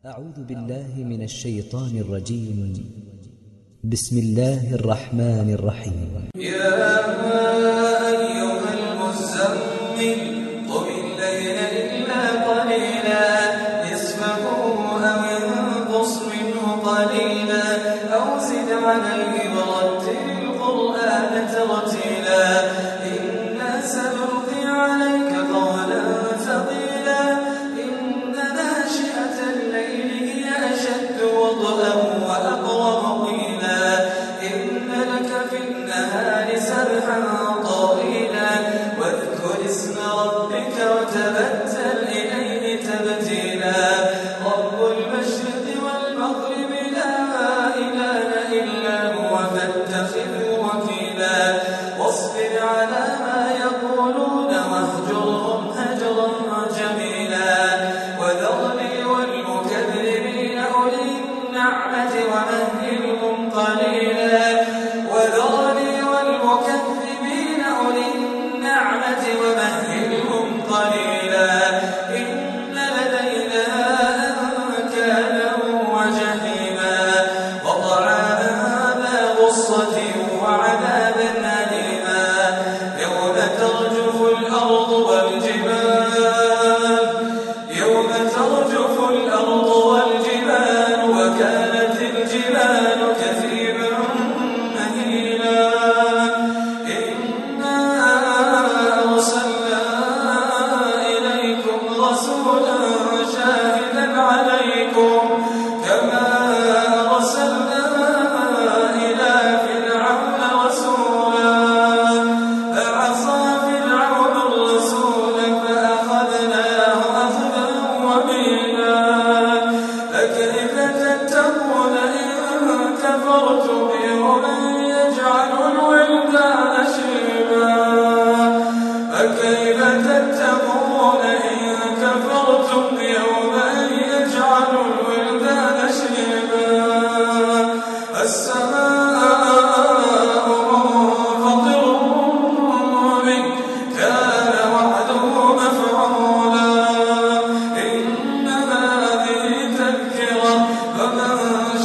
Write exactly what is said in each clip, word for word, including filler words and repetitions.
أعوذ بالله من الشيطان الرجيم. بسم الله الرحمن الرحيم. يا أيها المزمل قم الليل إلا قليلا نصفه أو انقص منه قليلا أو زد عليه ورتل القرآن ترتيلا إنا سنلقي عليك قولا ثقيلا إن ناشئة الليل هي أشد وطئا وأقوم قيلا إن لك في النهار سبحا طويلا واذكر اسم ربك وتبتل إليه تبتيلا رب المشرق والمغرب لا إله إلا هو فاتخذه وكيلا واصبر على ما يقولون واهجرهم هجرا جميلا وذرني والمكذبين أولي النعمة ومهلهم قليلا وذرني والمكذبين أولي النعمة ومهلهم قليلا إن لدينا أنكالا وجحيما وطعاما ذا غصة وعذابا أليما يوم ترجف الأرض والجبال يوم ترجف الأرض والجبال وكانت الجبال كثيبا مهيلا إنا أرسلنا إليكم رسولا شاهدا عليكم كما أرسلنا إلى فرعون رسولا فعصى فرعون الرسول فأخذناه أخذا وبيلا فكيف تتقون إن كفرتم يوما يجعل الولدان شيبا فكيف تتقون إن كفرتم يوما يجعل الولدان شيبا السماء منفطر به كان وعده مفعولا إن هذه تذكرة فمن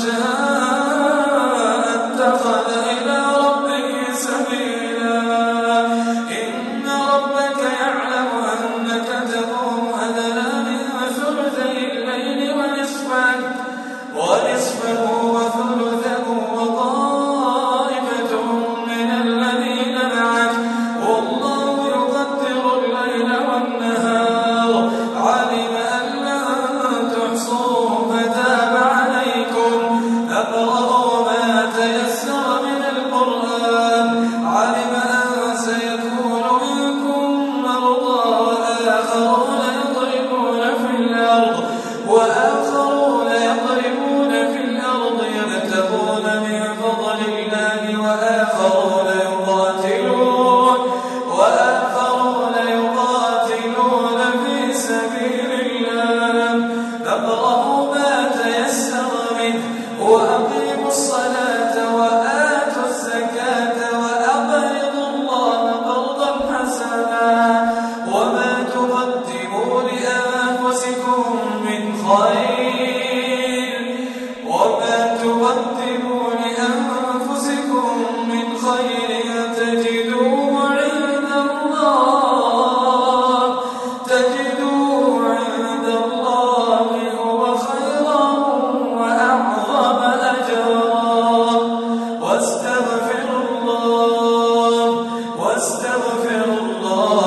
شاء اتخذ إلى ربه سبيلا إن ربك يعلم أنك تقوم أدنى من ثلثي الليل ونصفه ونصفه وثلثه وطائفة من الذين معك والله يقدر الليل والنهار علم أن لن تحصوا فتاب عليكم فاقرؤوا ما تيسر من القرآن علم أن سيكون منكم مرضى وآخرون يضربون في الأرض وآخرون يضربون في الأرض يبتغون من فضل الله وآخرون يقاتلون وآخرون يقاتلون في سبيل الله فاقرؤوا ما تيسر منه وأقيموا الصلاة وآتوا الزكاة وأقرضوا الله قرضا حسنا وما تقدموا لأنفسكم من خير وما تقدموا لأنفسكم من خير تجدوه عند الله تجدوه عند الله هو خيرا وأعظم أجرا واستغفروا الله واستغفروا الله